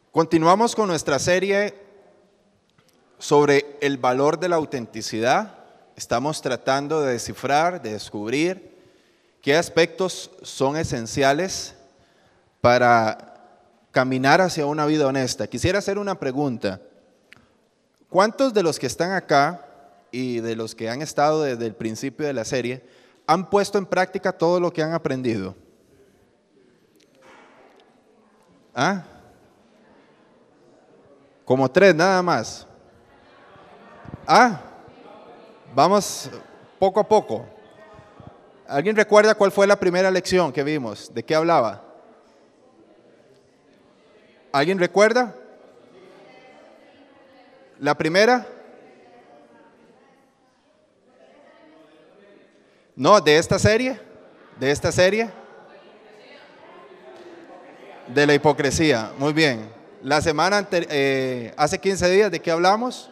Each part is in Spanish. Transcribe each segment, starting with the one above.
Continuamos con nuestra serie sobre el valor de la autenticidad. Estamos tratando de descifrar, de descubrir qué aspectos son esenciales para caminar hacia una vida honesta. Quisiera hacer una pregunta. ¿Cuántos de los que están acá y de los que han estado desde el principio de la serie han puesto en práctica todo lo que han aprendido? ¿Ah? Como 3 nada más. Vamos poco a poco. ¿Alguien recuerda cuál fue la primera lección que vimos? ¿De qué hablaba? ¿Alguien recuerda? ¿La primera? No, de esta serie. ¿De esta serie? De la hipocresía. Muy bien. La semana hace 15 días, ¿de qué hablamos?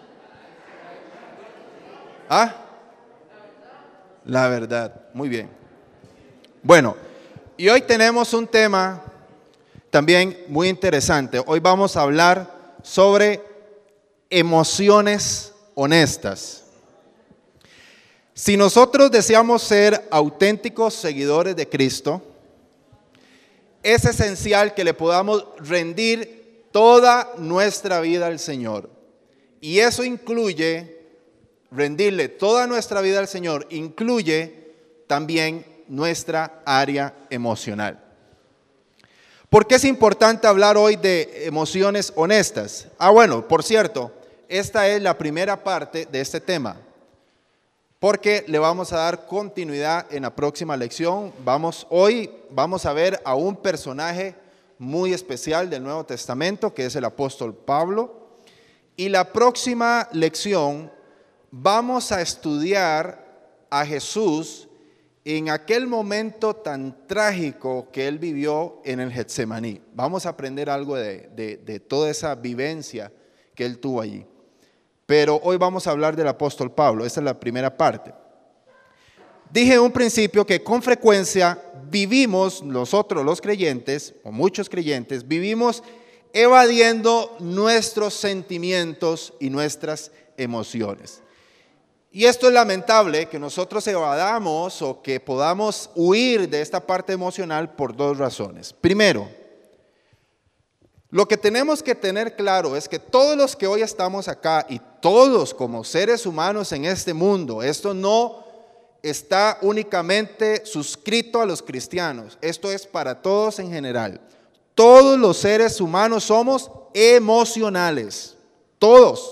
La verdad. Muy bien. Bueno, y hoy tenemos un tema también muy interesante. Hoy vamos a hablar sobre emociones honestas. Si nosotros deseamos ser auténticos seguidores de Cristo, es esencial que le podamos rendir toda nuestra vida al Señor. Y eso incluye, rendirle toda nuestra vida al Señor, incluye también nuestra área emocional. ¿Por qué es importante hablar hoy de emociones honestas? Bueno, por cierto, esta es la primera parte de este tema, porque le vamos a dar continuidad en la próxima lección. Hoy vamos a ver a un personaje muy especial del Nuevo Testamento, que es el apóstol Pablo. Y la próxima lección vamos a estudiar a Jesús en aquel momento tan trágico que él vivió en el Getsemaní. Vamos a aprender algo de toda esa vivencia que él tuvo allí. Pero hoy vamos a hablar del apóstol Pablo. Esa es la primera parte. Dije en un principio que con frecuencia vivimos, nosotros los creyentes, o muchos creyentes, vivimos evadiendo nuestros sentimientos y nuestras emociones. Y esto es lamentable, que nosotros evadamos o que podamos huir de esta parte emocional por 2 razones. Primero, lo que tenemos que tener claro es que todos los que hoy estamos acá y todos como seres humanos en este mundo, esto no está únicamente suscrito a los cristianos, esto es para todos en general. Todos los seres humanos somos emocionales, todos.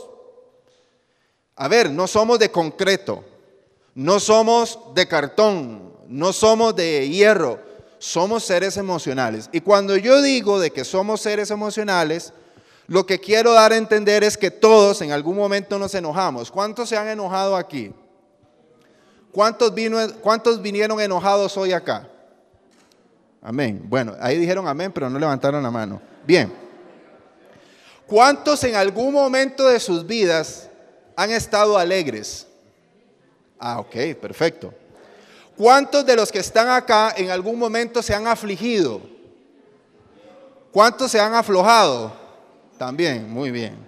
No somos de concreto, no somos de cartón, no somos de hierro, somos seres emocionales. Y cuando yo digo de que somos seres emocionales, lo que quiero dar a entender es que todos en algún momento nos enojamos. ¿Cuántos se han enojado aquí? ¿Cuántos vinieron enojados hoy acá? Amén. Bueno, ahí dijeron amén, pero no levantaron la mano. Bien. ¿Cuántos en algún momento de sus vidas han estado alegres? Ok, perfecto. ¿Cuántos de los que están acá en algún momento se han afligido? ¿Cuántos se han aflojado? También, muy bien.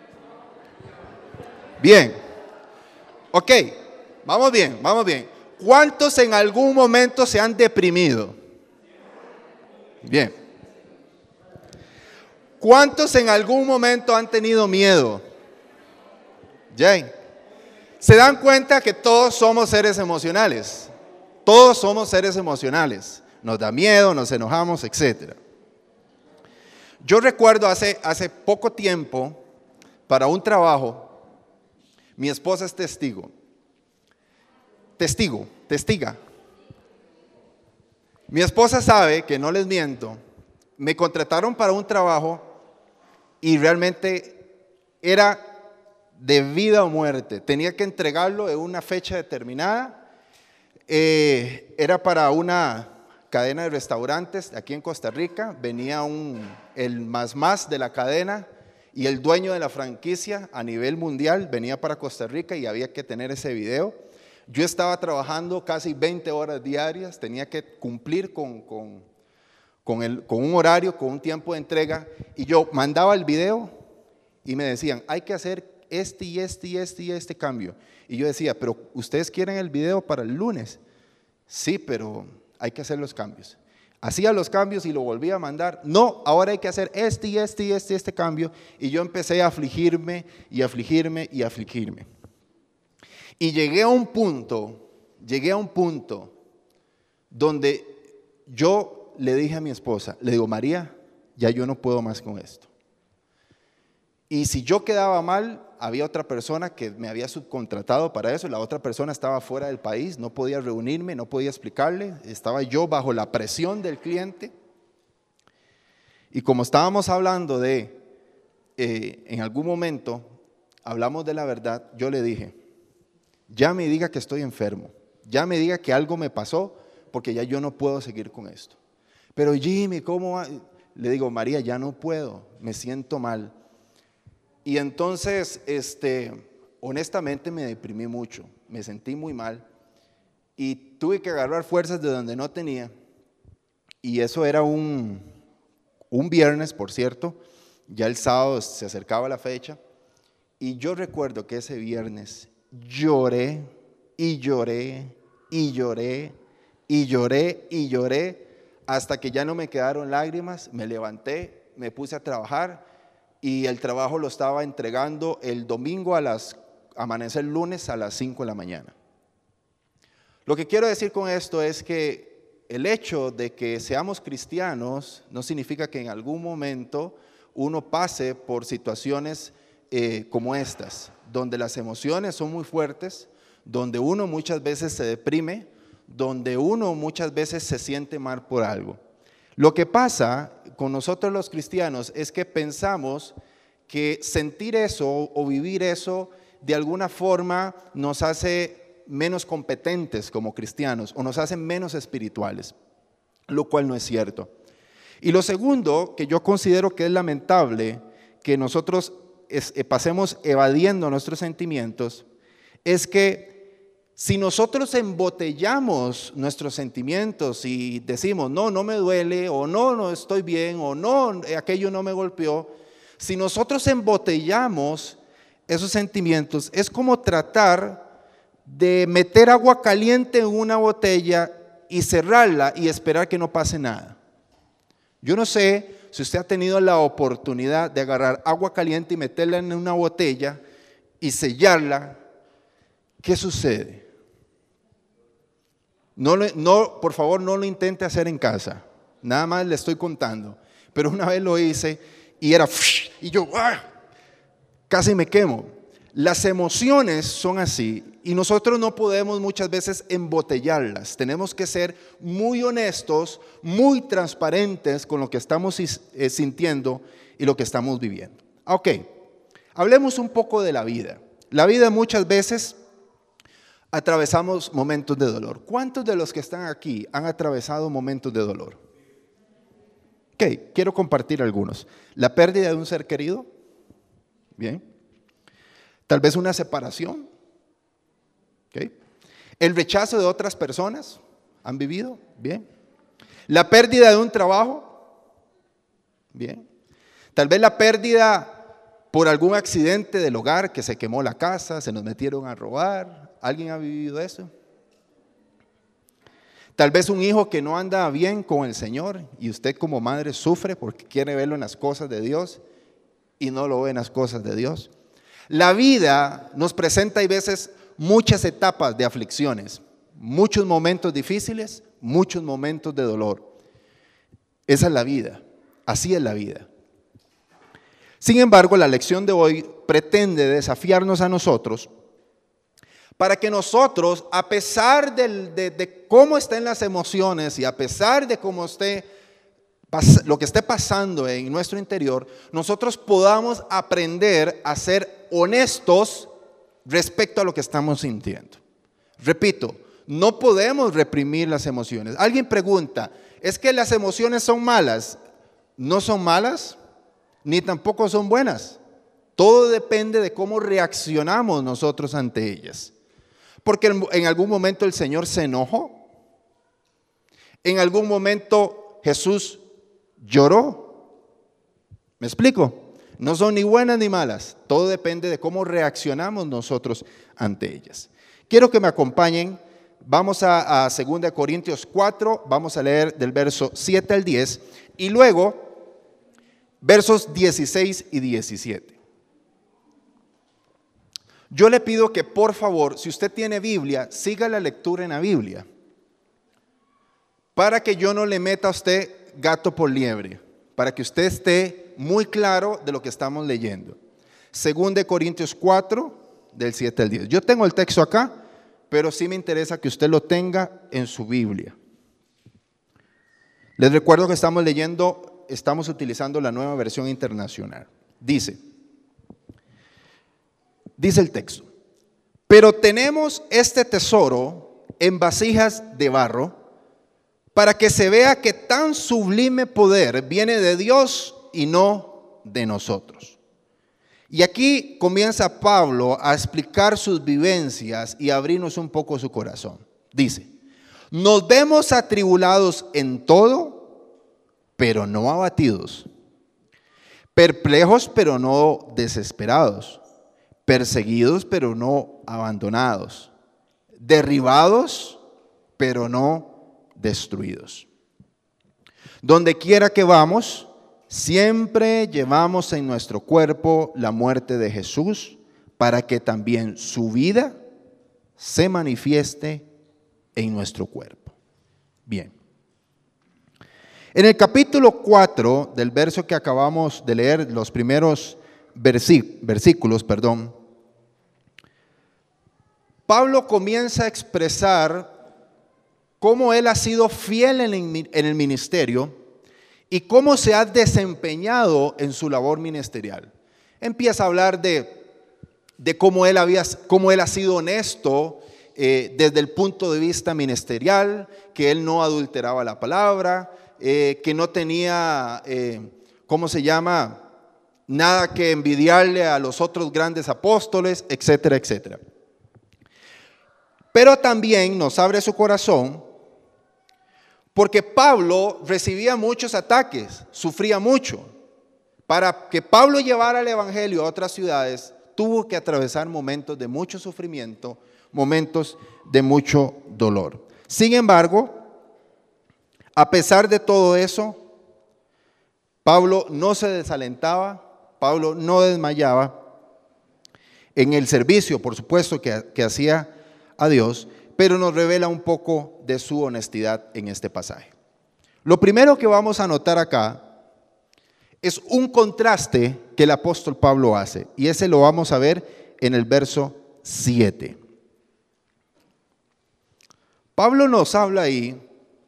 Bien. Ok, vamos bien. ¿Cuántos en algún momento se han deprimido? Bien. ¿Cuántos en algún momento han tenido miedo? Jane. ¿Se dan cuenta que todos somos seres emocionales? Todos somos seres emocionales. Nos da miedo, nos enojamos, etc. Yo recuerdo hace poco tiempo, para un trabajo, mi esposa es testiga. Mi esposa sabe que no les miento. Me contrataron para un trabajo y realmente era de vida o muerte. Tenía que entregarlo en una fecha determinada. Era para una cadena de restaurantes aquí en Costa Rica. Venía el más de la cadena y el dueño de la franquicia a nivel mundial venía para Costa Rica y había que tener ese video. Yo estaba trabajando casi 20 horas diarias, tenía que cumplir con con un horario, con un tiempo de entrega, y yo mandaba el video y me decían, hay que hacer este cambio. Y yo decía, pero ¿ustedes quieren el video para el lunes? Sí, pero hay que hacer los cambios. Hacía los cambios y lo volvía a mandar. No, ahora hay que hacer este cambio. Y yo empecé a afligirme y afligirme y afligirme. Y llegué a un punto donde yo le dije a mi esposa, le digo, María, ya yo no puedo más con esto. Y si yo quedaba mal, había otra persona que me había subcontratado para eso, la otra persona estaba fuera del país, no podía reunirme, no podía explicarle, estaba yo bajo la presión del cliente. Y como estábamos hablando de, en algún momento, hablamos de la verdad, yo le dije, ya me diga que estoy enfermo, ya me diga que algo me pasó, porque ya yo no puedo seguir con esto. Pero Jimmy, ¿cómo va? Le digo, María, ya no puedo, me siento mal. Y entonces, honestamente me deprimí mucho, me sentí muy mal y tuve que agarrar fuerzas de donde no tenía. Y eso era un viernes, por cierto, ya el sábado se acercaba la fecha. Y yo recuerdo que ese viernes lloré y lloré y lloré y lloré y lloré hasta que ya no me quedaron lágrimas. Me levanté, me puse a trabajar. Y el trabajo lo estaba entregando el domingo amanecer lunes a las 5 de la mañana. Lo que quiero decir con esto es que el hecho de que seamos cristianos no significa que en algún momento uno pase por situaciones como estas, donde las emociones son muy fuertes, donde uno muchas veces se deprime, donde uno muchas veces se siente mal por algo. Lo que pasa con nosotros los cristianos es que pensamos que sentir eso o vivir eso de alguna forma nos hace menos competentes como cristianos o nos hace menos espirituales, lo cual no es cierto. Y lo segundo que yo considero que es lamentable que nosotros pasemos evadiendo nuestros sentimientos es que si nosotros embotellamos nuestros sentimientos y decimos, no me duele, o no estoy bien, o no, aquello no me golpeó, si nosotros embotellamos esos sentimientos, es como tratar de meter agua caliente en una botella y cerrarla y esperar que no pase nada. Yo no sé si usted ha tenido la oportunidad de agarrar agua caliente y meterla en una botella y sellarla. ¿Qué sucede? No, por favor, no lo intente hacer en casa. Nada más le estoy contando. Pero una vez lo hice y era y yo casi me quemo. Las emociones son así y nosotros no podemos muchas veces embotellarlas. Tenemos que ser muy honestos, muy transparentes con lo que estamos sintiendo y lo que estamos viviendo. Ok, hablemos un poco de la vida. La vida muchas veces atravesamos momentos de dolor. ¿Cuántos de los que están aquí han atravesado momentos de dolor? Ok, quiero compartir algunos. La pérdida de un ser querido. Bien. Tal vez una separación. Ok. El rechazo de otras personas. ¿Han vivido? Bien. La pérdida de un trabajo. Bien. Tal vez la pérdida por algún accidente del hogar, que se quemó la casa, se nos metieron a robar. ¿Alguien ha vivido eso? Tal vez un hijo que no anda bien con el Señor y usted como madre sufre porque quiere verlo en las cosas de Dios y no lo ve en las cosas de Dios. La vida nos presenta a veces muchas etapas de aflicciones, muchos momentos difíciles, muchos momentos de dolor. Esa es la vida, así es la vida. Sin embargo, la lección de hoy pretende desafiarnos a nosotros para que nosotros, a pesar de cómo estén las emociones y a pesar de cómo esté lo que esté pasando en nuestro interior, nosotros podamos aprender a ser honestos respecto a lo que estamos sintiendo. Repito, no podemos reprimir las emociones. Alguien pregunta, ¿es que las emociones son malas? No son malas, ni tampoco son buenas. Todo depende de cómo reaccionamos nosotros ante ellas. Porque en algún momento el Señor se enojó. En algún momento Jesús lloró. ¿Me explico? No son ni buenas ni malas. Todo depende de cómo reaccionamos nosotros ante ellas. Quiero que me acompañen. Vamos a 2 Corintios 4. Vamos a leer del verso 7 al 10. Y luego, versos 16 y 17. Yo le pido que por favor, si usted tiene Biblia, siga la lectura en la Biblia. Para que yo no le meta a usted gato por liebre. Para que usted esté muy claro de lo que estamos leyendo. 2 Corintios 4, del 7 al 10. Yo tengo el texto acá, pero sí me interesa que usted lo tenga en su Biblia. Les recuerdo que estamos utilizando la Nueva Versión Internacional. Dice el texto: pero tenemos este tesoro en vasijas de barro, para que se vea que tan sublime poder viene de Dios y no de nosotros. Y aquí comienza Pablo a explicar sus vivencias y a abrirnos un poco su corazón. Dice: nos vemos atribulados en todo, pero no abatidos, perplejos, pero no desesperados, perseguidos, pero no abandonados, derribados, pero no destruidos. Donde quiera que vamos, siempre llevamos en nuestro cuerpo la muerte de Jesús, para que también su vida se manifieste en nuestro cuerpo. Bien. En el capítulo 4 del verso que acabamos de leer, los primeros versículos, Pablo comienza a expresar cómo él ha sido fiel en el ministerio y cómo se ha desempeñado en su labor ministerial. Empieza a hablar de cómo él ha sido honesto desde el punto de vista ministerial, que él no adulteraba la palabra, que no tenía, nada que envidiarle a los otros grandes apóstoles, etcétera, etcétera. Pero también nos abre su corazón, porque Pablo recibía muchos ataques, sufría mucho. Para que Pablo llevara el evangelio a otras ciudades, tuvo que atravesar momentos de mucho sufrimiento, momentos de mucho dolor. Sin embargo, a pesar de todo eso, Pablo no se desalentaba, Pablo no desmayaba en el servicio, por supuesto, que hacía a Dios, pero nos revela un poco de su honestidad en este pasaje. Lo primero que vamos a notar acá es un contraste que el apóstol Pablo hace, y ese lo vamos a ver en el verso 7. Pablo nos habla ahí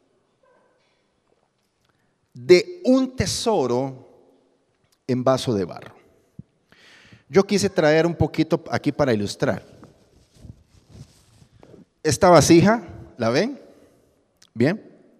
de un tesoro en vaso de barro. Yo quise traer un poquito aquí para ilustrar. Esta vasija, ¿la ven? Bien.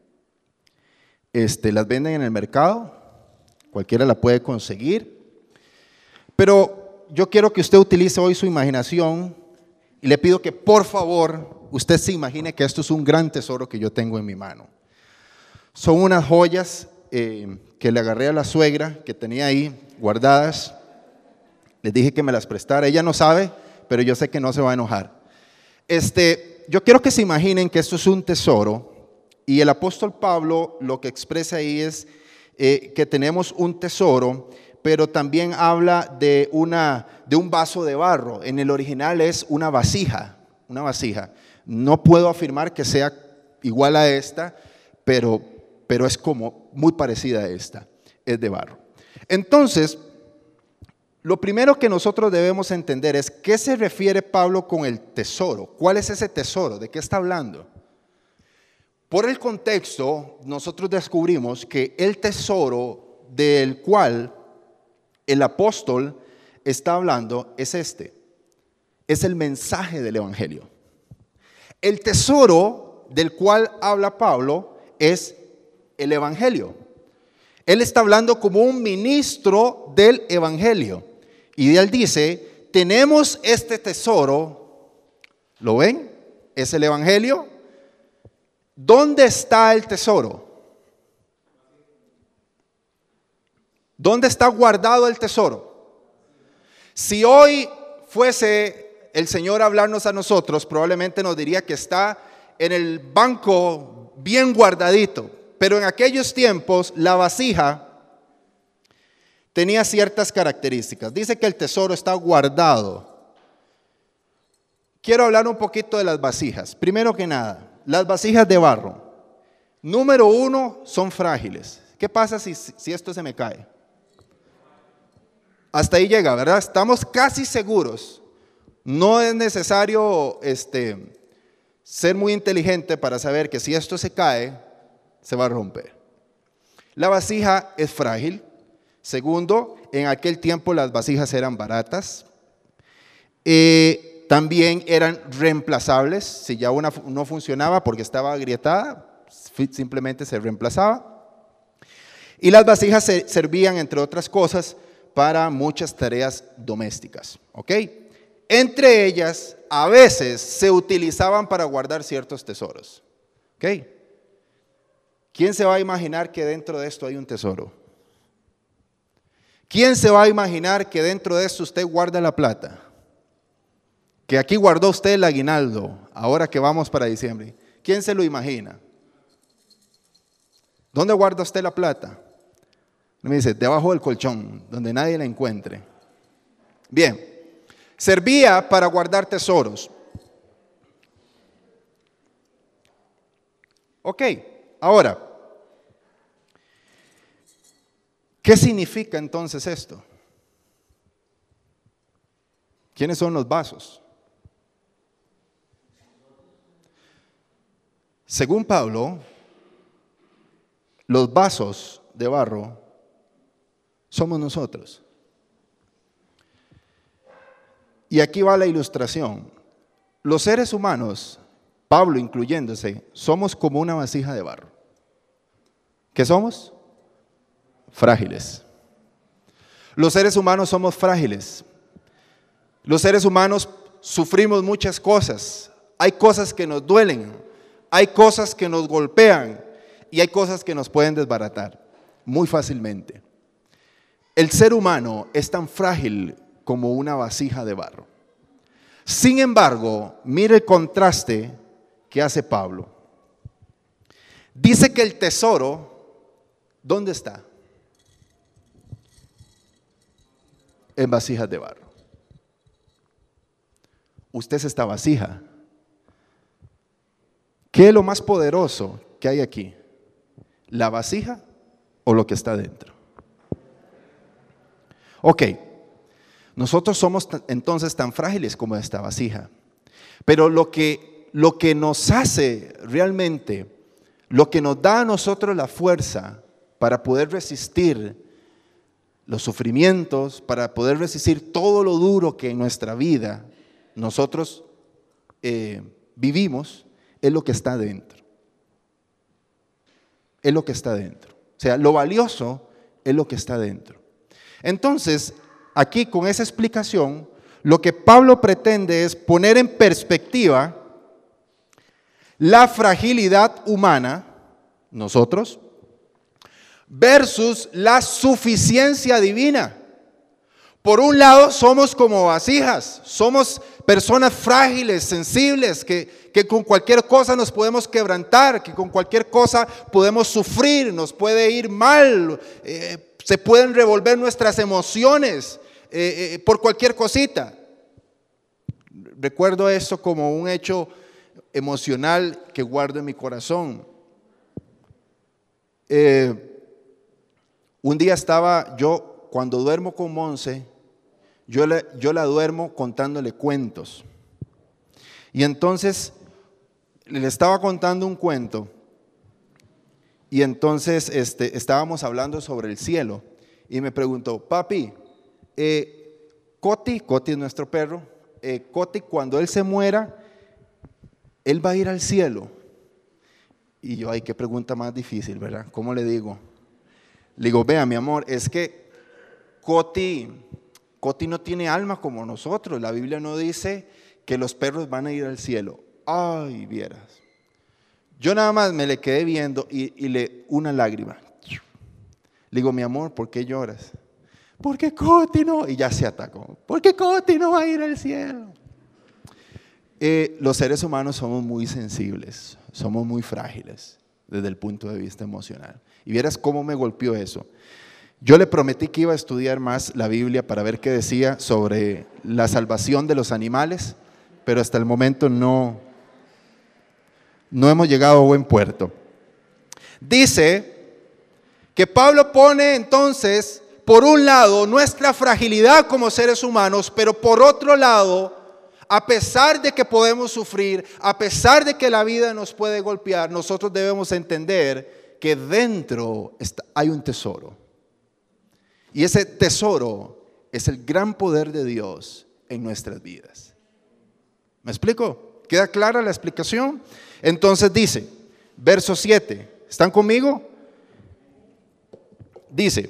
Las venden en el mercado, cualquiera la puede conseguir. Pero yo quiero que usted utilice hoy su imaginación y le pido que por favor usted se imagine que esto es un gran tesoro que yo tengo en mi mano. Son unas joyas que le agarré a la suegra que tenía ahí guardadas. Les dije que me las prestara. Ella no sabe, pero yo sé que no se va a enojar. Yo quiero que se imaginen que esto es un tesoro, y el apóstol Pablo lo que expresa ahí es que tenemos un tesoro, pero también habla de un vaso de barro. En el original es una vasija. No puedo afirmar que sea igual a esta, pero es como muy parecida a esta, es de barro. Entonces, lo primero que nosotros debemos entender es qué se refiere Pablo con el tesoro. ¿Cuál es ese tesoro? ¿De qué está hablando? Por el contexto, nosotros descubrimos que el tesoro del cual el apóstol está hablando es es el mensaje del evangelio. El tesoro del cual habla Pablo es el evangelio. Él está hablando como un ministro del evangelio. Y él dice, tenemos este tesoro, ¿lo ven? Es el evangelio. ¿Dónde está el tesoro? ¿Dónde está guardado el tesoro? Si hoy fuese el Señor a hablarnos a nosotros, probablemente nos diría que está en el banco bien guardadito. Pero en aquellos tiempos la vasija tenía ciertas características. Dice que el tesoro está guardado. Quiero hablar un poquito de las vasijas. Primero que nada, las vasijas de barro. Número uno, son frágiles. ¿Qué pasa si esto se me cae? Hasta ahí llega, ¿verdad? Estamos casi seguros. No es necesario ser muy inteligente para saber que si esto se cae, se va a romper. La vasija es frágil. Segundo, en aquel tiempo las vasijas eran baratas. También eran reemplazables. Si ya una no funcionaba porque estaba agrietada, simplemente se reemplazaba. Y las vasijas servían, entre otras cosas, para muchas tareas domésticas. ¿Ok? Entre ellas, a veces se utilizaban para guardar ciertos tesoros. ¿Ok? ¿Quién se va a imaginar que dentro de esto hay un tesoro? ¿Quién se va a imaginar que dentro de esto usted guarda la plata? Que aquí guardó usted el aguinaldo, ahora que vamos para diciembre. ¿Quién se lo imagina? ¿Dónde guarda usted la plata? Me dice, debajo del colchón, donde nadie la encuentre. Bien, servía para guardar tesoros. Ok, ahora, ¿qué significa entonces esto? ¿Quiénes son los vasos? Según Pablo, los vasos de barro somos nosotros. Y aquí va la ilustración. Los seres humanos, Pablo incluyéndose, somos como una vasija de barro. ¿Qué somos? Frágiles. Los seres humanos somos frágiles. Los seres humanos sufrimos muchas cosas. Hay cosas que nos duelen, hay cosas que nos golpean y hay cosas que nos pueden desbaratar muy fácilmente. El ser humano es tan frágil como una vasija de barro. Sin embargo, mire el contraste que hace Pablo. Dice que el tesoro, ¿dónde está? En vasijas de barro. Usted es esta vasija. ¿Qué es lo más poderoso que hay aquí? ¿La vasija o lo que está dentro? Ok, nosotros somos entonces tan frágiles como esta vasija. Pero lo que nos hace realmente, lo que nos da a nosotros la fuerza para poder resistir los sufrimientos, para poder resistir todo lo duro que en nuestra vida nosotros vivimos, es lo que está dentro. Es lo que está dentro. O sea, lo valioso es lo que está dentro. Entonces, aquí con esa explicación, lo que Pablo pretende es poner en perspectiva la fragilidad humana, nosotros, versus la suficiencia divina. Por un lado, somos como vasijas, somos personas frágiles, sensibles, que con cualquier cosa nos podemos quebrantar, que con cualquier cosa podemos sufrir, nos puede ir mal, se pueden revolver nuestras emociones por cualquier cosita. Recuerdo esto como un hecho emocional que guardo en mi corazón. Un día estaba yo, cuando duermo con Monse, yo la duermo contándole cuentos. Y entonces le estaba contando un cuento. Y entonces estábamos hablando sobre el cielo. Y me preguntó, papi, Coti es nuestro perro, Coti cuando él se muera, él va a ir al cielo. Y yo, ay, qué pregunta más difícil, ¿verdad? ¿Cómo le digo? Le digo, vea mi amor, es que Coti no tiene alma como nosotros. La Biblia no dice que los perros van a ir al cielo. Ay, vieras. Yo nada más me le quedé viendo y una lágrima. Le Le digo, mi amor, ¿por qué lloras? Porque Coti no, y ya se atacó. Porque Coti no va a ir al cielo. Los seres humanos somos muy sensibles, somos muy frágiles desde el punto de vista emocional. Y vieras cómo me golpeó eso. Yo le prometí que iba a estudiar más la Biblia para ver qué decía sobre la salvación de los animales, pero hasta el momento no hemos llegado a buen puerto. Dice que Pablo pone entonces, por un lado, nuestra fragilidad como seres humanos, pero por otro lado, a pesar de que podemos sufrir, a pesar de que la vida nos puede golpear, nosotros debemos entender que dentro hay un tesoro. Y ese tesoro es el gran poder de Dios en nuestras vidas. ¿Me explico? ¿Queda clara la explicación? Entonces dice, verso 7, ¿están conmigo? Dice,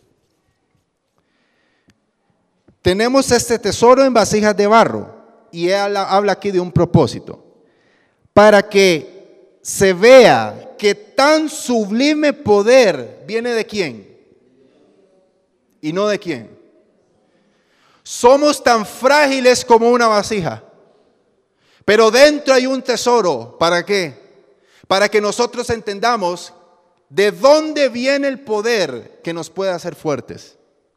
tenemos este tesoro en vasijas de barro, y él habla aquí de un propósito, para que se vea que tan sublime poder viene de quién y no de quién. Somos tan frágiles como una vasija, pero dentro hay un tesoro. ¿Para qué? Para que nosotros entendamos de dónde viene el poder que nos puede hacer fuertes.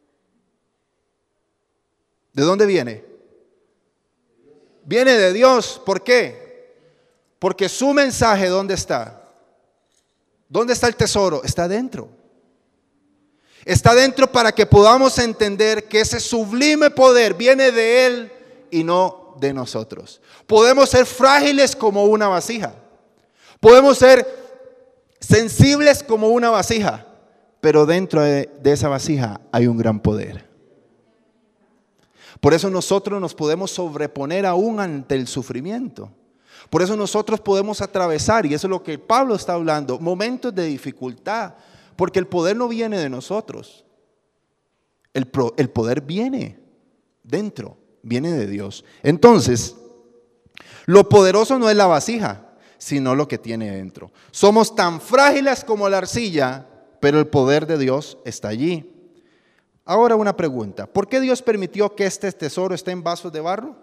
¿De dónde viene? Viene de Dios. ¿Por qué? Porque su mensaje, ¿dónde está? ¿Dónde está el tesoro? Está dentro. Está dentro para que podamos entender que ese sublime poder viene de Él y no de nosotros. Podemos ser frágiles como una vasija. Podemos ser sensibles como una vasija, pero dentro de esa vasija hay un gran poder. Por eso nosotros nos podemos sobreponer aún ante el sufrimiento. Por eso nosotros podemos atravesar, y eso es lo que Pablo está hablando, momentos de dificultad, porque el poder no viene de nosotros. El poder viene dentro, viene de Dios. Entonces, lo poderoso no es la vasija, sino lo que tiene dentro. Somos tan frágiles como la arcilla, pero el poder de Dios está allí. Ahora una pregunta, ¿por qué Dios permitió que este tesoro esté en vasos de barro?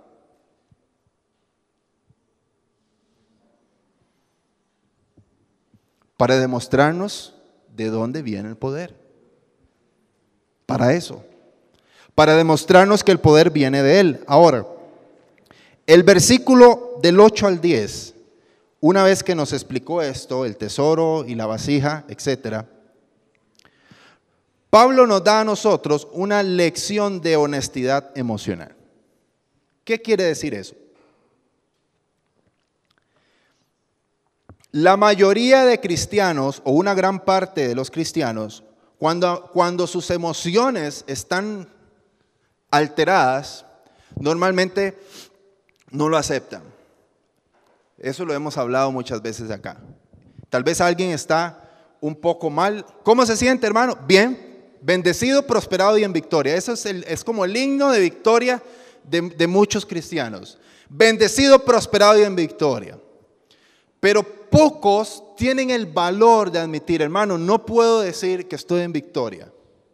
Para demostrarnos de dónde viene el poder. Para eso. Para demostrarnos que el poder viene de Él. Ahora, el versículo del 8 al 10, una vez que nos explicó esto, el tesoro y la vasija, etcétera, Pablo nos da a nosotros una lección de honestidad emocional. ¿Qué quiere decir eso? La mayoría de cristianos, o una gran parte de los cristianos, cuando sus emociones están alteradas, normalmente no lo aceptan. Eso lo hemos hablado muchas veces acá. Tal vez alguien está un poco mal. ¿Cómo se siente, hermano? Bien. Bendecido, prosperado y en victoria. Eso es como el himno de victoria de muchos cristianos. Bendecido, prosperado y en victoria. Pero pocos tienen el valor de admitir, hermano, no puedo decir que estoy en victoria.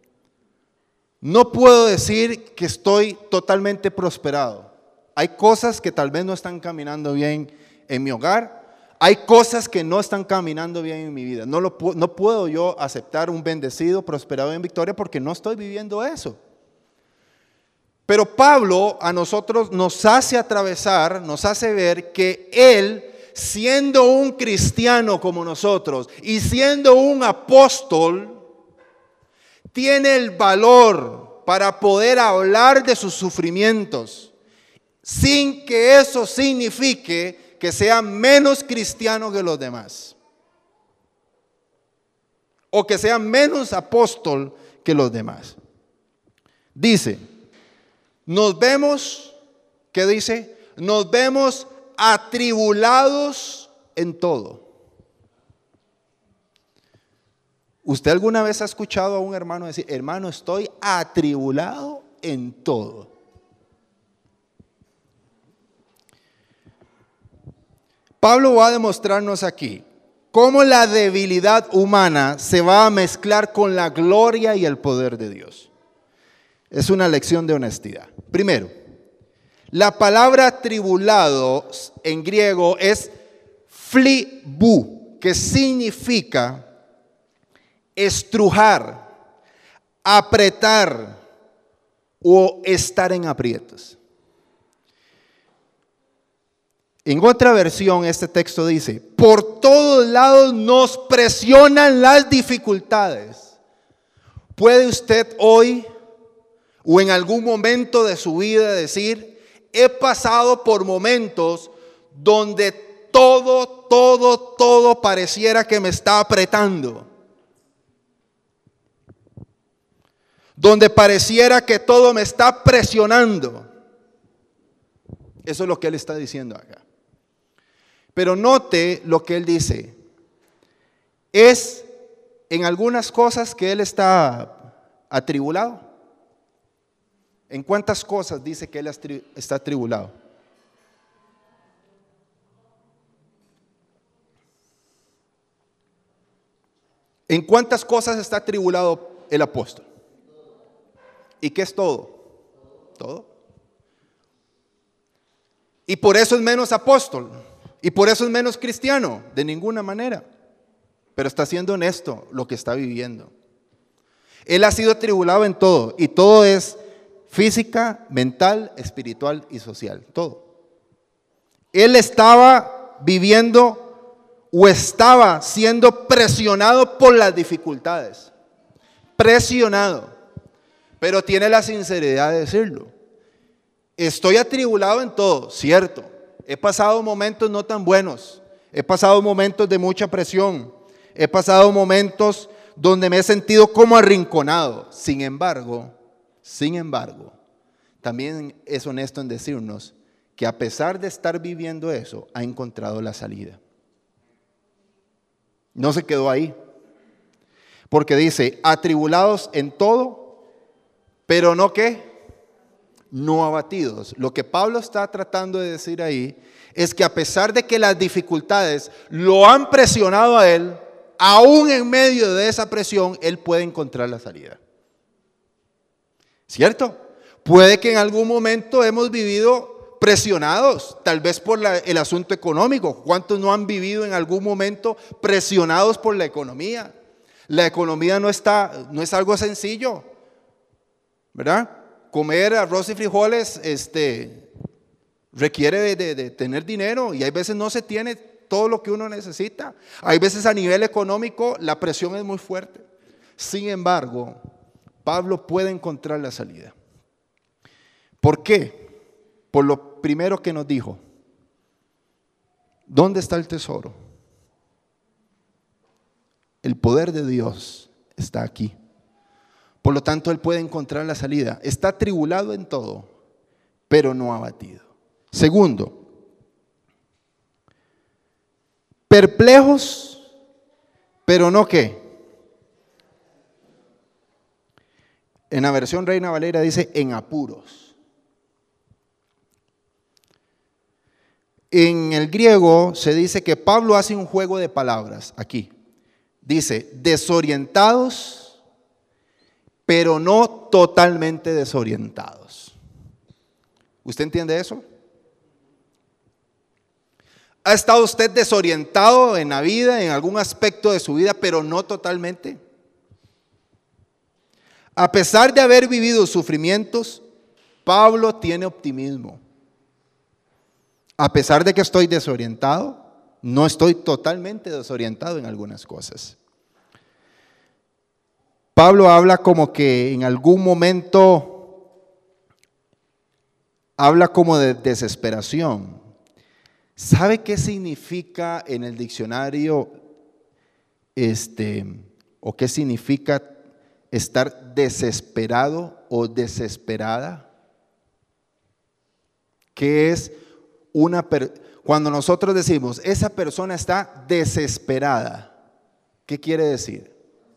No puedo decir que estoy totalmente prosperado. Hay cosas que tal vez no están caminando bien en mi hogar. Hay cosas que no están caminando bien en mi vida. No puedo yo aceptar un bendecido, prosperado y en victoria porque no estoy viviendo eso. Pero Pablo a nosotros nos hace atravesar, nos hace ver que él, siendo un cristiano como nosotros y siendo un apóstol, tiene el valor para poder hablar de sus sufrimientos sin que eso signifique que sea menos cristiano que los demás, o que sea menos apóstol que los demás. Dice, nos vemos, ¿qué dice? Nos vemos atribulados en todo. ¿Usted alguna vez ha escuchado a un hermano decir, hermano, estoy atribulado en todo? Pablo va a demostrarnos aquí cómo la debilidad humana se va a mezclar con la gloria y el poder de Dios. Es una lección de honestidad. Primero, la palabra tribulado en griego es phlebu, que significa estrujar, apretar o estar en aprietos. En otra versión, este texto dice: por todos lados nos presionan las dificultades. ¿Puede usted hoy o en algún momento de su vida decir: he pasado por momentos donde todo pareciera que me está apretando? Donde pareciera que todo me está presionando. Eso es lo que él está diciendo acá. Pero note lo que él dice. Es en algunas cosas que él está atribulado. ¿En cuántas cosas dice que él está atribulado? ¿En cuántas cosas está atribulado el apóstol? ¿Y qué es todo? Todo. Y por eso es menos apóstol. Y por eso es menos cristiano. De ninguna manera. Pero está siendo honesto lo que está viviendo. Él ha sido atribulado en todo. Y todo es física, mental, espiritual y social. Todo. Él estaba viviendo o estaba siendo presionado por las dificultades. Presionado. Pero tiene la sinceridad de decirlo. Estoy atribulado en todo, cierto. He pasado momentos no tan buenos. He pasado momentos de mucha presión. He pasado momentos donde me he sentido como arrinconado. Sin embargo, también es honesto en decirnos que a pesar de estar viviendo eso, ha encontrado la salida. No se quedó ahí. Porque dice: atribulados en todo, pero no ¿qué? No abatidos. Lo que Pablo está tratando de decir ahí es que a pesar de que las dificultades lo han presionado a él, aún en medio de esa presión, él puede encontrar la salida. ¿Cierto? Puede que en algún momento hemos vivido presionados, tal vez por el asunto económico. ¿Cuántos no han vivido en algún momento presionados por la economía? La economía no es algo sencillo, ¿verdad? Comer arroz y frijoles requiere de tener dinero, y hay veces no se tiene todo lo que uno necesita. Hay veces a nivel económico la presión es muy fuerte. Sin embargo, Pablo puede encontrar la salida. ¿Por qué? Por lo primero que nos dijo. ¿Dónde está el tesoro? El poder de Dios está aquí. Por lo tanto, él puede encontrar la salida. Está atribulado en todo, pero no abatido. Segundo, perplejos, pero no ¿qué? En la versión Reina Valera dice en apuros. En el griego se dice que Pablo hace un juego de palabras aquí. Dice desorientados, pero no totalmente desorientados. ¿Usted entiende eso? ¿Ha estado usted desorientado en la vida, en algún aspecto de su vida, pero no totalmente? A pesar de haber vivido sufrimientos, Pablo tiene optimismo. A pesar de que estoy desorientado, no estoy totalmente desorientado en algunas cosas. Pablo habla como que en algún momento habla como de desesperación. ¿Sabe qué significa en el diccionario o qué significa estar desesperado o desesperada? ¿Qué es cuando nosotros decimos esa persona está desesperada? ¿Qué quiere decir?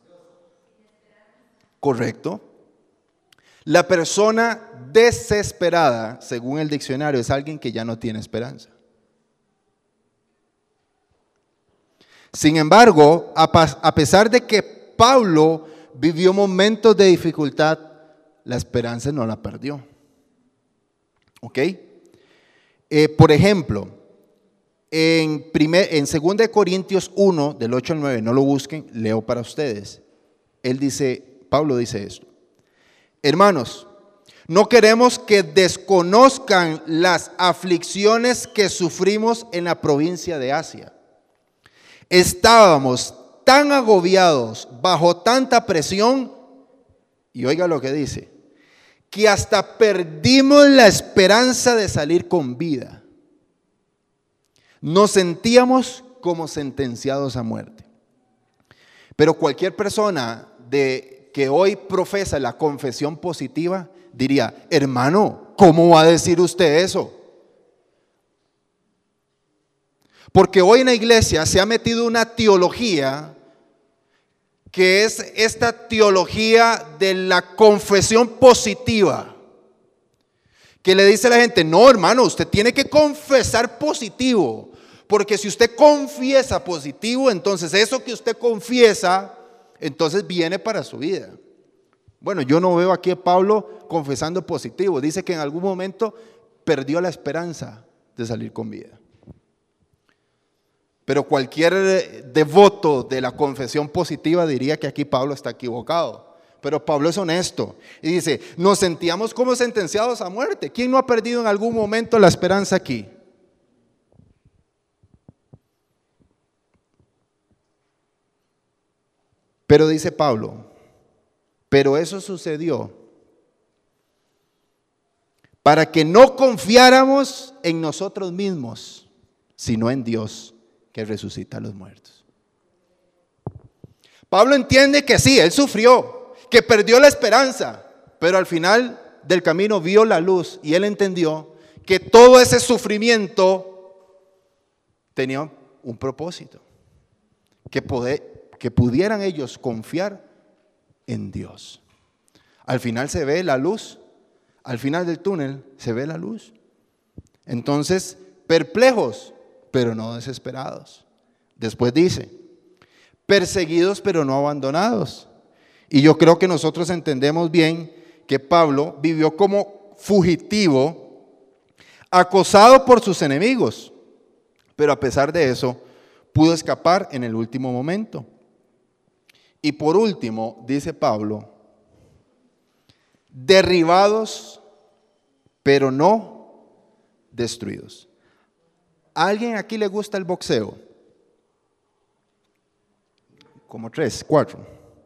Correcto. La persona desesperada, según el diccionario, es alguien que ya no tiene esperanza. Sin embargo, a pesar de que Pablo vivió momentos de dificultad, la esperanza no la perdió. ¿Ok? Por ejemplo, en 2 Corintios 1, del 8 al 9, no lo busquen, leo para ustedes. Pablo dice esto: hermanos, no queremos que desconozcan las aflicciones que sufrimos en la provincia de Asia. Estábamos tan agobiados bajo tanta presión, y oiga lo que dice, que hasta perdimos la esperanza de salir con vida. Nos sentíamos como sentenciados a muerte. Pero cualquier persona que hoy profesa la confesión positiva diría: hermano, ¿cómo va a decir usted eso? Porque hoy en la iglesia se ha metido una teología que es esta teología de la confesión positiva, que le dice a la gente: no, hermano, usted tiene que confesar positivo, porque si usted confiesa positivo, entonces eso que usted confiesa, entonces viene para su vida. Bueno, yo no veo aquí a Pablo confesando positivo. Dice que en algún momento perdió la esperanza de salir con vida. Pero cualquier devoto de la confesión positiva diría que aquí Pablo está equivocado. Pero Pablo es honesto y dice: nos sentíamos como sentenciados a muerte. ¿Quién no ha perdido en algún momento la esperanza aquí? Pero dice Pablo: pero eso sucedió para que no confiáramos en nosotros mismos, sino en Dios, que resucita a los muertos. Pablo entiende que sí, él sufrió, que perdió la esperanza, pero al final del camino vio la luz y él entendió que todo ese sufrimiento tenía un propósito, que pudieran ellos confiar en Dios. Al final se ve la luz, al final del túnel se ve la luz. Entonces, perplejos, pero no desesperados. Después dice: perseguidos pero no abandonados. Y yo creo que nosotros entendemos bien que Pablo vivió como fugitivo, acosado por sus enemigos, pero a pesar de eso pudo escapar en el último momento. Y por último, dice Pablo: derribados pero no destruidos. ¿A alguien aquí le gusta el boxeo? Como 3, 4.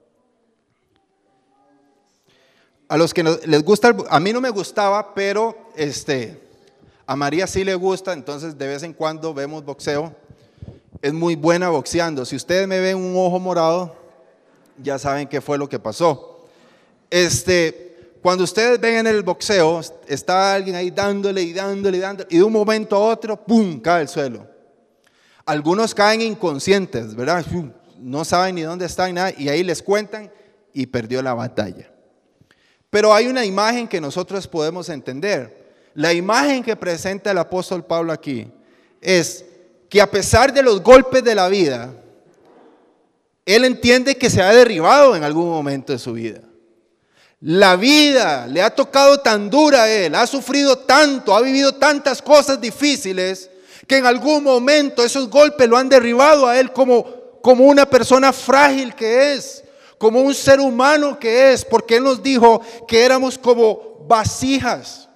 A los que les gusta, a mí no me gustaba, pero a María sí le gusta, entonces de vez en cuando vemos boxeo. Es muy buena boxeando. Si ustedes me ven un ojo morado, ya saben qué fue lo que pasó. Cuando ustedes ven en el boxeo, está alguien ahí dándole y dándole y dándole, y de un momento a otro, ¡pum!, cae al suelo. Algunos caen inconscientes, ¿verdad? No saben ni dónde están, nada, y ahí les cuentan y perdió la batalla. Pero hay una imagen que nosotros podemos entender. La imagen que presenta el apóstol Pablo aquí es que a pesar de los golpes de la vida, él entiende que se ha derribado en algún momento de su vida. La vida le ha tocado tan dura a él, ha sufrido tanto, ha vivido tantas cosas difíciles, que en algún momento esos golpes lo han derribado a él como una persona frágil que es, como un ser humano que es, porque él nos dijo que éramos como vasijas.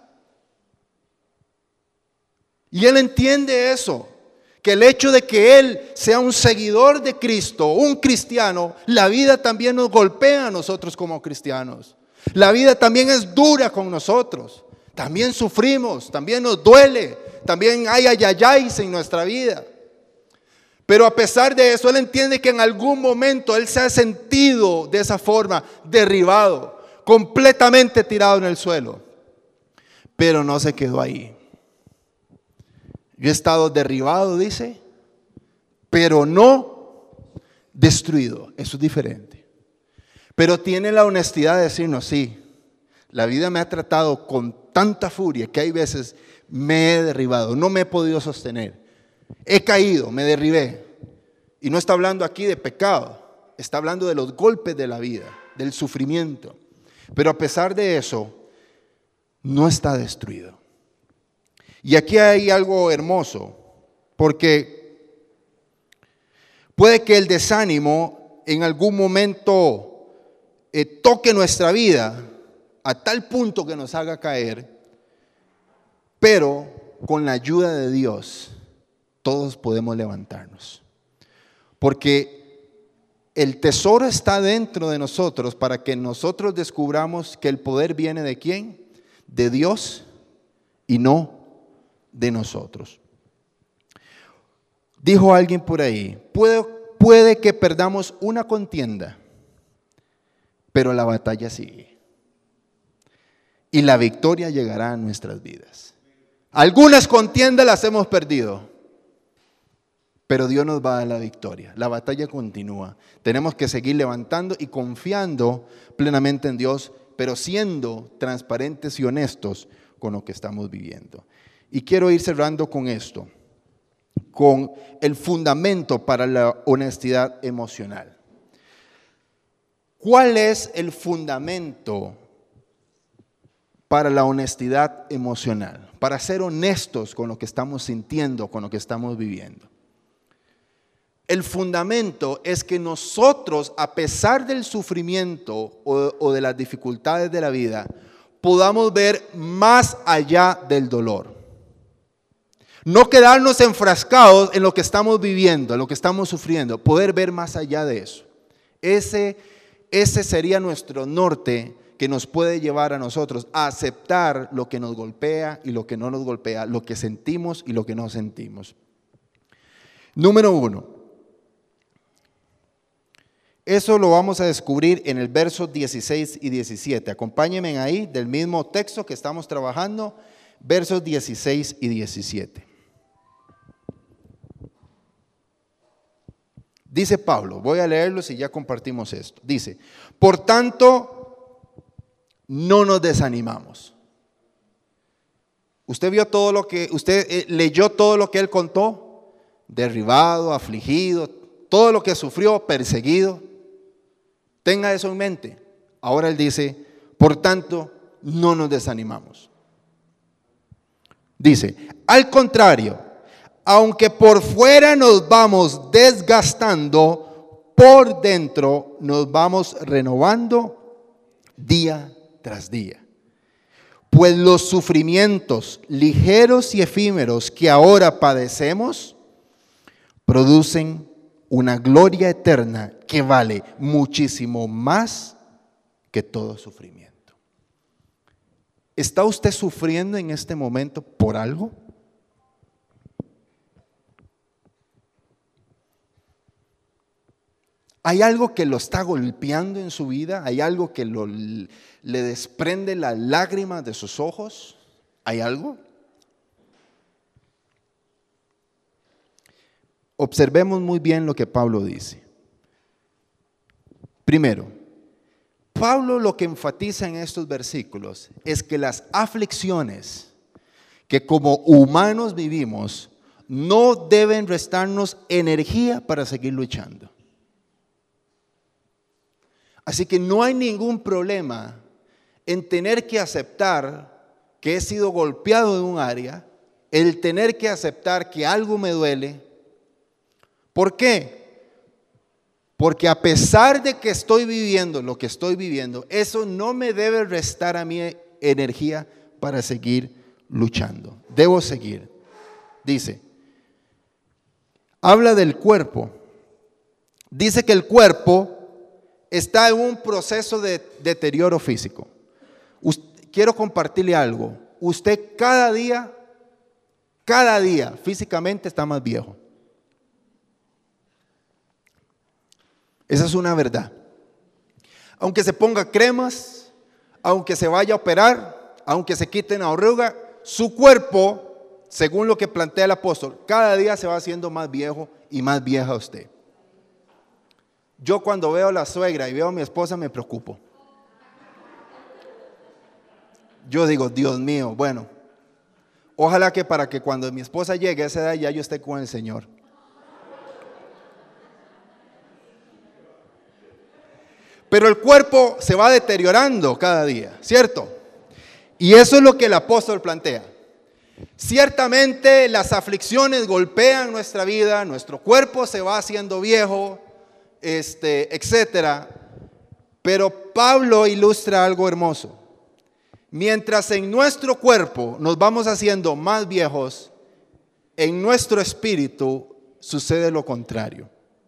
Y él entiende eso, que el hecho de que él sea un seguidor de Cristo, un cristiano, la vida también nos golpea a nosotros como cristianos. La vida también es dura con nosotros, también sufrimos, también nos duele, también hay ayayáis en nuestra vida. Pero a pesar de eso, él entiende que en algún momento él se ha sentido de esa forma, derribado, completamente tirado en el suelo. Pero no se quedó ahí. Yo he estado derribado, dice, pero no destruido. Eso es diferente. Pero tiene la honestidad de decirnos: sí, la vida me ha tratado con tanta furia que hay veces me he derribado, no me he podido sostener. He caído, me derribé, Y no está hablando aquí de pecado, está hablando de los golpes de la vida, del sufrimiento. Pero a pesar de eso, no está destruido. Y aquí hay algo hermoso, porque puede que el desánimo en algún momento toque nuestra vida a tal punto que nos haga caer, pero con la ayuda de Dios todos podemos levantarnos. Porque el tesoro está dentro de nosotros para que nosotros descubramos que el poder viene ¿de quién? De Dios y no de nosotros. Dijo alguien por ahí, puede que perdamos una contienda, pero la batalla sigue. Y la victoria llegará a nuestras vidas. Algunas contiendas las hemos perdido, pero Dios nos va a dar la victoria. La batalla continúa. Tenemos que seguir levantando y confiando plenamente en Dios, pero siendo transparentes y honestos con lo que estamos viviendo. Y quiero ir cerrando con esto, con el fundamento para la honestidad emocional. ¿Cuál es el fundamento para la honestidad emocional? Para ser honestos con lo que estamos sintiendo, con lo que estamos viviendo. El fundamento es que nosotros, a pesar del sufrimiento o de las dificultades de la vida, podamos ver más allá del dolor. No quedarnos enfrascados en lo que estamos viviendo, en lo que estamos sufriendo, poder ver más allá de eso. Ese sería nuestro norte que nos puede llevar a nosotros a aceptar lo que nos golpea y lo que no nos golpea, lo que sentimos y lo que no sentimos. Número 1. Eso lo vamos a descubrir en el versos 16 y 17. Acompáñenme ahí del mismo texto que estamos trabajando, versos 16 y 17. Dice Pablo, voy a leerlos y ya compartimos esto. Dice, por tanto, no nos desanimamos. Usted leyó todo lo que él contó, derribado, afligido, todo lo que sufrió, perseguido. Tenga eso en mente. Ahora él dice, por tanto, no nos desanimamos. Dice, al contrario, aunque por fuera nos vamos desgastando, por dentro nos vamos renovando día tras día. Pues los sufrimientos ligeros y efímeros que ahora padecemos producen una gloria eterna que vale muchísimo más que todo sufrimiento. ¿Está usted sufriendo en este momento por algo? ¿Hay algo que lo está golpeando en su vida? ¿Hay algo que le desprende las lágrimas de sus ojos? ¿Hay algo? Observemos muy bien lo que Pablo dice. Primero, Pablo lo que enfatiza en estos versículos es que las aflicciones que como humanos vivimos no deben restarnos energía para seguir luchando. Así que no hay ningún problema en tener que aceptar que he sido golpeado en un área, el tener que aceptar que algo me duele. ¿Por qué? Porque a pesar de que estoy viviendo lo que estoy viviendo, eso no me debe restar a mí energía para seguir luchando. Debo seguir. Dice, habla del cuerpo. Dice que el cuerpo está en un proceso de deterioro físico. Quiero compartirle algo. Usted cada día físicamente está más viejo. Esa es una verdad. Aunque se ponga cremas, aunque se vaya a operar, aunque se quite una arruga, su cuerpo, según lo que plantea el apóstol, cada día se va haciendo más viejo y más vieja usted. Yo cuando veo a la suegra y veo a mi esposa me preocupo. Yo digo, Dios mío, bueno, ojalá que para que cuando mi esposa llegue a esa edad ya yo esté con el Señor. Pero el cuerpo se va deteriorando cada día, ¿cierto? Y eso es lo que el apóstol plantea. Ciertamente las aflicciones golpean nuestra vida, nuestro cuerpo se va haciendo viejo, etcétera. Pero Pablo ilustra algo hermoso. Mientras en nuestro cuerpo nos vamos haciendo más viejos, en nuestro espíritu sucede lo contrario.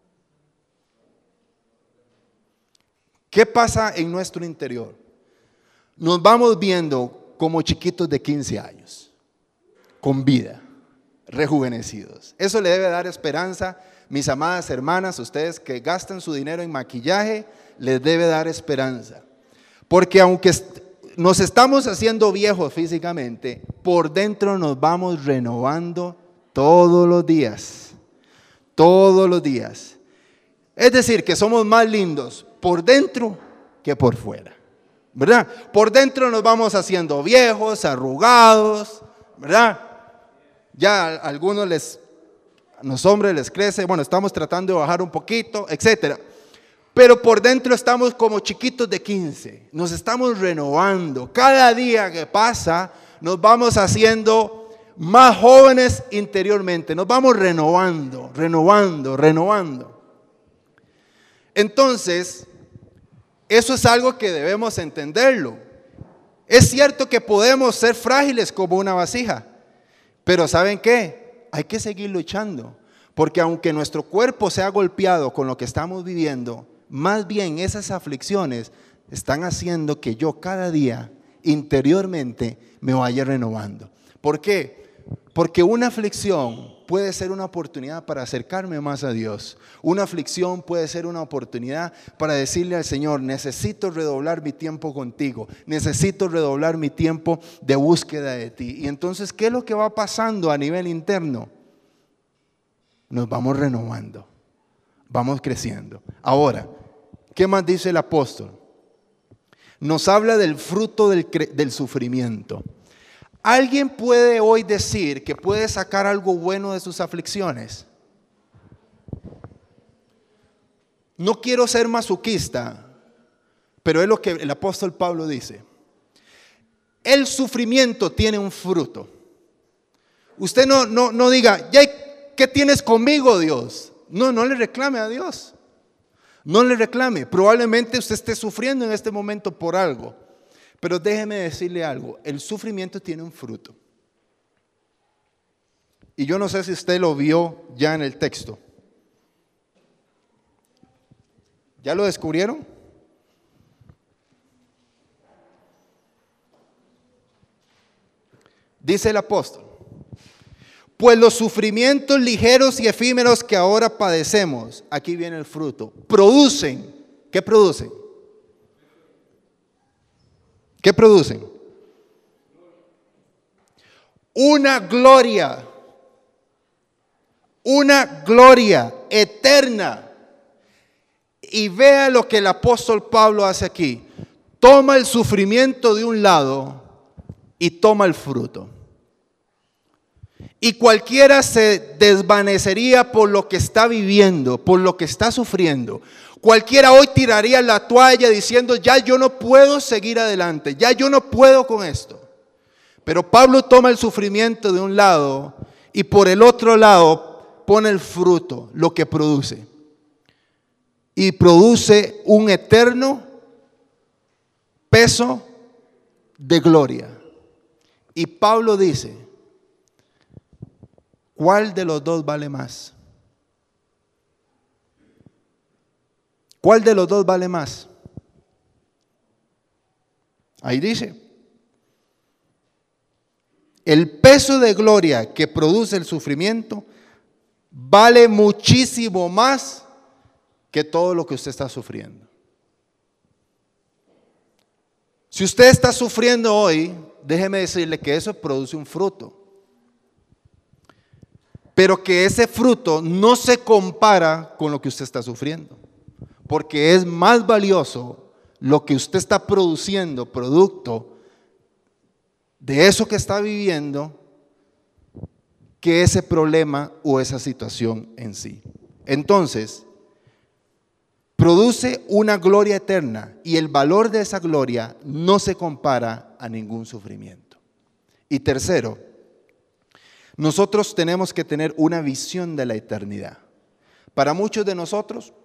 ¿Qué pasa en nuestro interior? Nos vamos viendo como chiquitos de 15 años, con vida, rejuvenecidos. Eso le debe dar esperanza, mis amadas hermanas, ustedes que gastan su dinero en maquillaje, les debe dar esperanza. Porque aunque nos estamos haciendo viejos físicamente, por dentro nos vamos renovando todos los días. Todos los días. Es decir, que somos más lindos por dentro que por fuera, ¿verdad? Por dentro nos vamos haciendo viejos, arrugados, ¿verdad? Ya a algunos los hombres les crece, bueno, estamos tratando de bajar un poquito, etcétera. Pero por dentro estamos como chiquitos de 15, nos estamos renovando. Cada día que pasa nos vamos haciendo más jóvenes interiormente, nos vamos renovando. Entonces, eso es algo que debemos entenderlo. Es cierto que podemos ser frágiles como una vasija, pero ¿saben qué? Hay que seguir luchando, porque aunque nuestro cuerpo sea golpeado con lo que estamos viviendo, más bien esas aflicciones están haciendo que yo cada día interiormente me vaya renovando. ¿Por qué? Porque una aflicción puede ser una oportunidad para acercarme más a Dios. Una aflicción puede ser una oportunidad para decirle al Señor, necesito redoblar mi tiempo contigo, necesito redoblar mi tiempo de búsqueda de ti. Y entonces, ¿qué es lo que va pasando a nivel interno? Nos vamos renovando, vamos creciendo. Ahora, ¿qué más dice el apóstol? Nos habla del fruto del sufrimiento. ¿Alguien puede hoy decir que puede sacar algo bueno de sus aflicciones? No quiero ser masoquista, pero es lo que el apóstol Pablo dice. El sufrimiento tiene un fruto. Usted no diga, ¿qué tienes conmigo, Dios? No le reclame a Dios. No le reclame. Probablemente usted esté sufriendo en este momento por algo. Pero déjeme decirle algo, el sufrimiento tiene un fruto. Y yo no sé si usted lo vio ya en el texto. ¿Ya lo descubrieron? Dice el apóstol, pues los sufrimientos ligeros y efímeros que ahora padecemos, aquí viene el fruto, producen, ¿qué producen? ¿Qué producen? Una gloria eterna. Y vea lo que el apóstol Pablo hace aquí. Toma el sufrimiento de un lado y toma el fruto. Y cualquiera se desvanecería por lo que está viviendo, por lo que está sufriendo. Cualquiera hoy tiraría la toalla diciendo, ya yo no puedo seguir adelante, ya yo no puedo con esto. Pero Pablo toma el sufrimiento de un lado y por el otro lado pone el fruto, lo que produce. Y produce un eterno peso de gloria. Y Pablo dice, ¿cuál de los dos vale más? ¿Cuál de los dos vale más? Ahí dice, el peso de gloria que produce el sufrimiento vale muchísimo más que todo lo que usted está sufriendo. Si usted está sufriendo hoy, déjeme decirle que eso produce un fruto. Pero que ese fruto no se compara con lo que usted está sufriendo. Porque es más valioso lo que usted está produciendo, producto de eso que está viviendo, que ese problema o esa situación en sí. Entonces, produce una gloria eterna y el valor de esa gloria no se compara a ningún sufrimiento. Y tercero, nosotros tenemos que tener una visión de la eternidad. Para muchos de nosotros,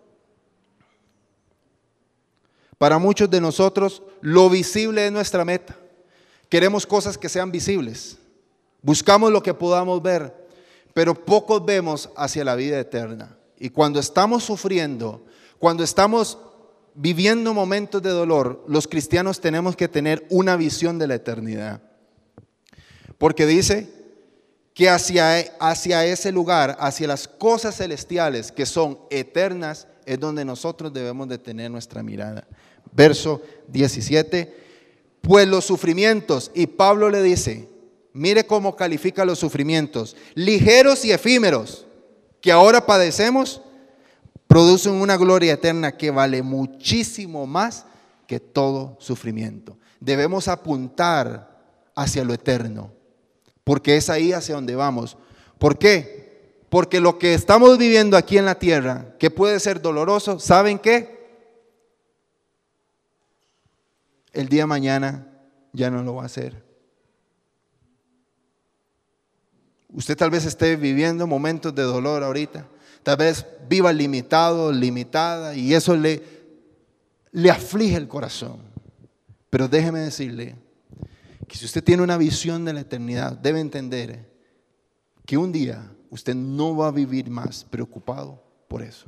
lo visible es nuestra meta. Queremos cosas que sean visibles. Buscamos lo que podamos ver, pero pocos vemos hacia la vida eterna. Y cuando estamos sufriendo, cuando estamos viviendo momentos de dolor, los cristianos tenemos que tener una visión de la eternidad. Porque dice que hacia ese lugar, hacia las cosas celestiales que son eternas, es donde nosotros debemos de tener nuestra mirada. Verso 17, pues los sufrimientos, y Pablo le dice, mire cómo califica los sufrimientos, ligeros y efímeros, que ahora padecemos, producen una gloria eterna que vale muchísimo más que todo sufrimiento. Debemos apuntar hacia lo eterno, porque es ahí hacia donde vamos. ¿Por qué? Porque lo que estamos viviendo aquí en la tierra, que puede ser doloroso, ¿saben qué? El día de mañana ya no lo va a hacer. Usted tal vez esté viviendo momentos de dolor ahorita, tal vez viva limitado, limitada, y eso le aflige el corazón. Pero déjeme decirle que si usted tiene una visión de la eternidad, debe entender que un día usted no va a vivir más preocupado por eso.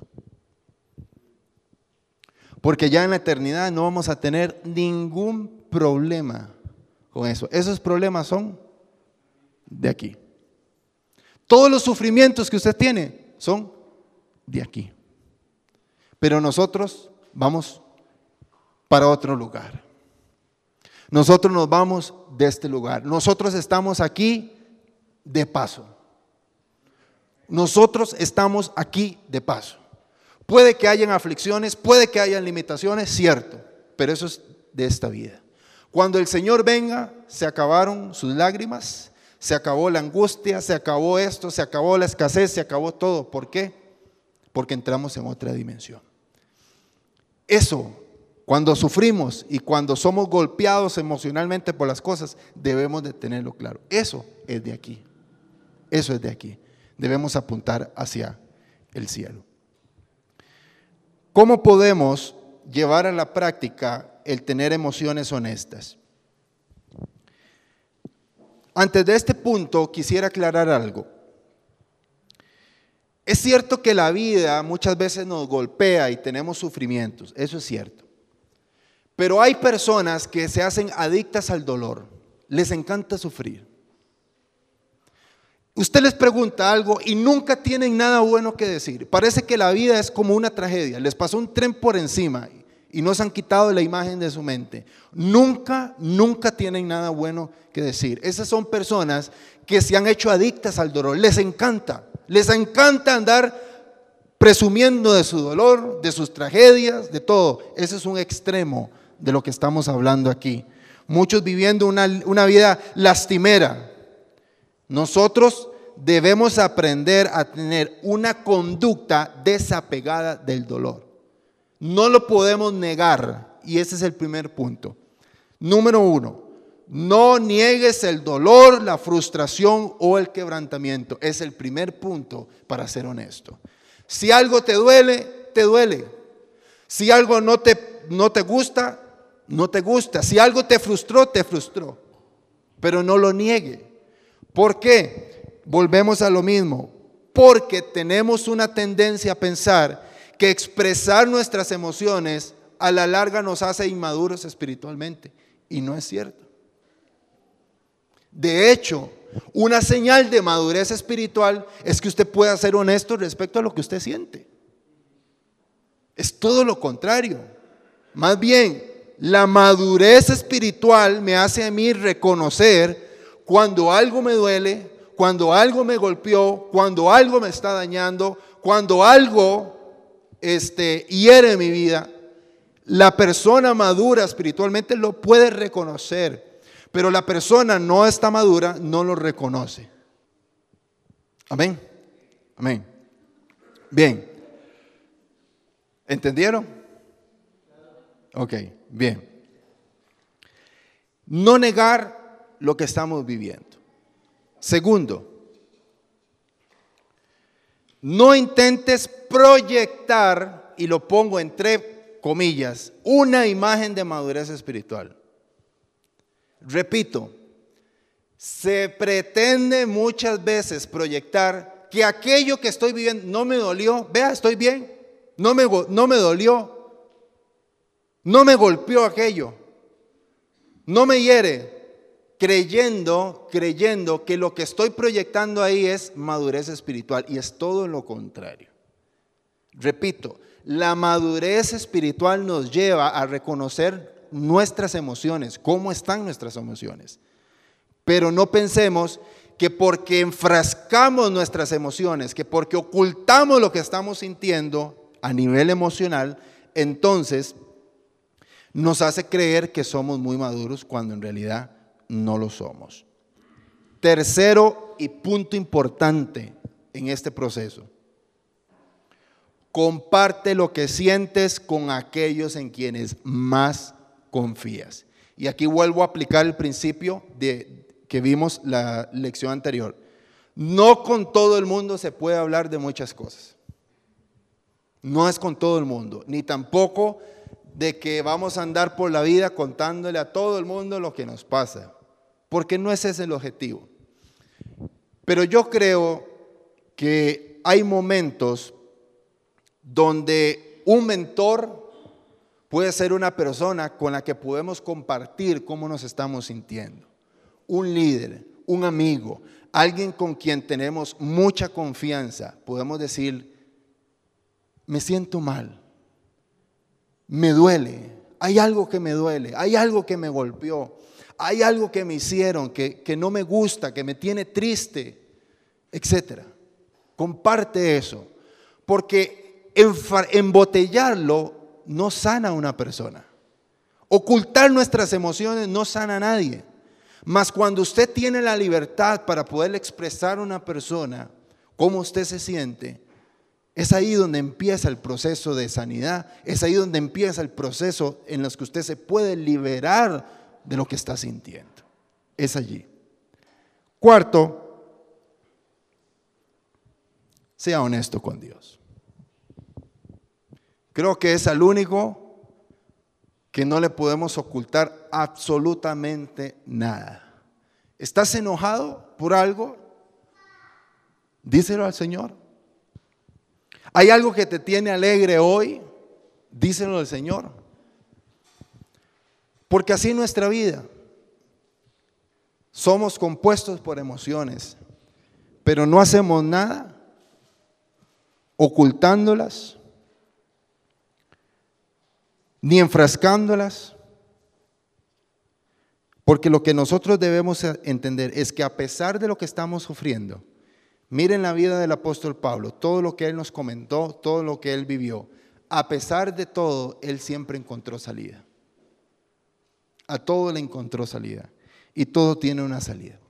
Porque ya en la eternidad no vamos a tener ningún problema con eso. Esos problemas son de aquí. Todos los sufrimientos que usted tiene son de aquí. Pero nosotros vamos para otro lugar. Nosotros nos vamos de este lugar. Nosotros estamos aquí de paso. Nosotros estamos aquí de paso. Puede que hayan aflicciones, puede que hayan limitaciones, cierto, pero eso es de esta vida. Cuando el Señor venga, se acabaron sus lágrimas, se acabó la angustia, se acabó esto, se acabó la escasez, se acabó todo. ¿Por qué? Porque entramos en otra dimensión. Eso, cuando sufrimos y cuando somos golpeados emocionalmente por las cosas, debemos de tenerlo claro. Eso es de aquí. Eso es de aquí. Debemos apuntar hacia el cielo. ¿Cómo podemos llevar a la práctica el tener emociones honestas? Antes de este punto quisiera aclarar algo. Es cierto que la vida muchas veces nos golpea y tenemos sufrimientos, eso es cierto. Pero hay personas que se hacen adictas al dolor, les encanta sufrir. Usted les pregunta algo y nunca tienen nada bueno que decir. Parece que la vida es como una tragedia. Les pasó un tren por encima y no se han quitado la imagen de su mente. Nunca tienen nada bueno que decir. Esas son personas que se han hecho adictas al dolor. Les encanta andar presumiendo de su dolor, de sus tragedias, de todo. Ese es un extremo de lo que estamos hablando aquí. Muchos viviendo una vida lastimera. Nosotros debemos aprender a tener una conducta desapegada del dolor. No lo podemos negar y ese es el primer punto. Número 1, no niegues el dolor, la frustración o el quebrantamiento. Es el primer punto para ser honesto. Si algo te duele, te duele. Si algo no te gusta, no te gusta. Si algo te frustró, te frustró. Pero no lo niegue. ¿Por qué? Volvemos a lo mismo. Porque tenemos una tendencia a pensar que expresar nuestras emociones a la larga nos hace inmaduros espiritualmente. Y no es cierto. De hecho, una señal de madurez espiritual es que usted pueda ser honesto respecto a lo que usted siente. Es todo lo contrario. Más bien, la madurez espiritual me hace a mí reconocer cuando algo me duele, cuando algo me golpeó, cuando algo me está dañando, cuando algo hiere mi vida. La persona madura espiritualmente lo puede reconocer, pero la persona no está madura, no lo reconoce. Amén. Amén. Bien. ¿Entendieron? Ok, bien. No negar lo que estamos viviendo. Segundo, no intentes proyectar, y lo pongo entre comillas, una imagen de madurez espiritual. Repito, se pretende muchas veces proyectar que aquello que estoy viviendo no me dolió. Vea, estoy bien. No me dolió. No me golpeó aquello. No me hiere. Creyendo que lo que estoy proyectando ahí es madurez espiritual, y es todo lo contrario. Repito, la madurez espiritual nos lleva a reconocer nuestras emociones, cómo están nuestras emociones. Pero no pensemos que porque enfrascamos nuestras emociones, que porque ocultamos lo que estamos sintiendo a nivel emocional, entonces nos hace creer que somos muy maduros cuando en realidad no lo somos. Tercero y punto importante en este proceso: comparte lo que sientes con aquellos en quienes más confías. Y aquí vuelvo a aplicar el principio que vimos la lección anterior. No con todo el mundo se puede hablar de muchas cosas. No es con todo el mundo, ni tampoco de que vamos a andar por la vida contándole a todo el mundo lo que nos pasa, porque no ese es el objetivo. Pero yo creo que hay momentos donde un mentor puede ser una persona con la que podemos compartir cómo nos estamos sintiendo. Un líder, un amigo, alguien con quien tenemos mucha confianza. Podemos decir: me siento mal, me duele, hay algo que me duele, hay algo que me golpeó, hay algo que me hicieron que no me gusta, que me tiene triste, etc. Comparte eso, porque embotellarlo no sana a una persona. Ocultar nuestras emociones no sana a nadie. Mas cuando usted tiene la libertad para poder expresar a una persona cómo usted se siente, es ahí donde empieza el proceso de sanidad. Es ahí donde empieza el proceso en el que usted se puede liberar de lo que está sintiendo. Es allí. Cuarto, sea honesto con Dios. Creo que es al único que no le podemos ocultar absolutamente nada. ¿Estás enojado por algo? Díselo al Señor. ¿Hay algo que te tiene alegre hoy? Díselo al Señor. Porque así es nuestra vida. Somos compuestos por emociones, pero no hacemos nada ocultándolas, ni enfrascándolas, porque lo que nosotros debemos entender es que a pesar de lo que estamos sufriendo, miren la vida del apóstol Pablo, todo lo que él nos comentó, todo lo que él vivió, a pesar de todo, él siempre encontró salida. A todo le encontró salida, y todo tiene una salida.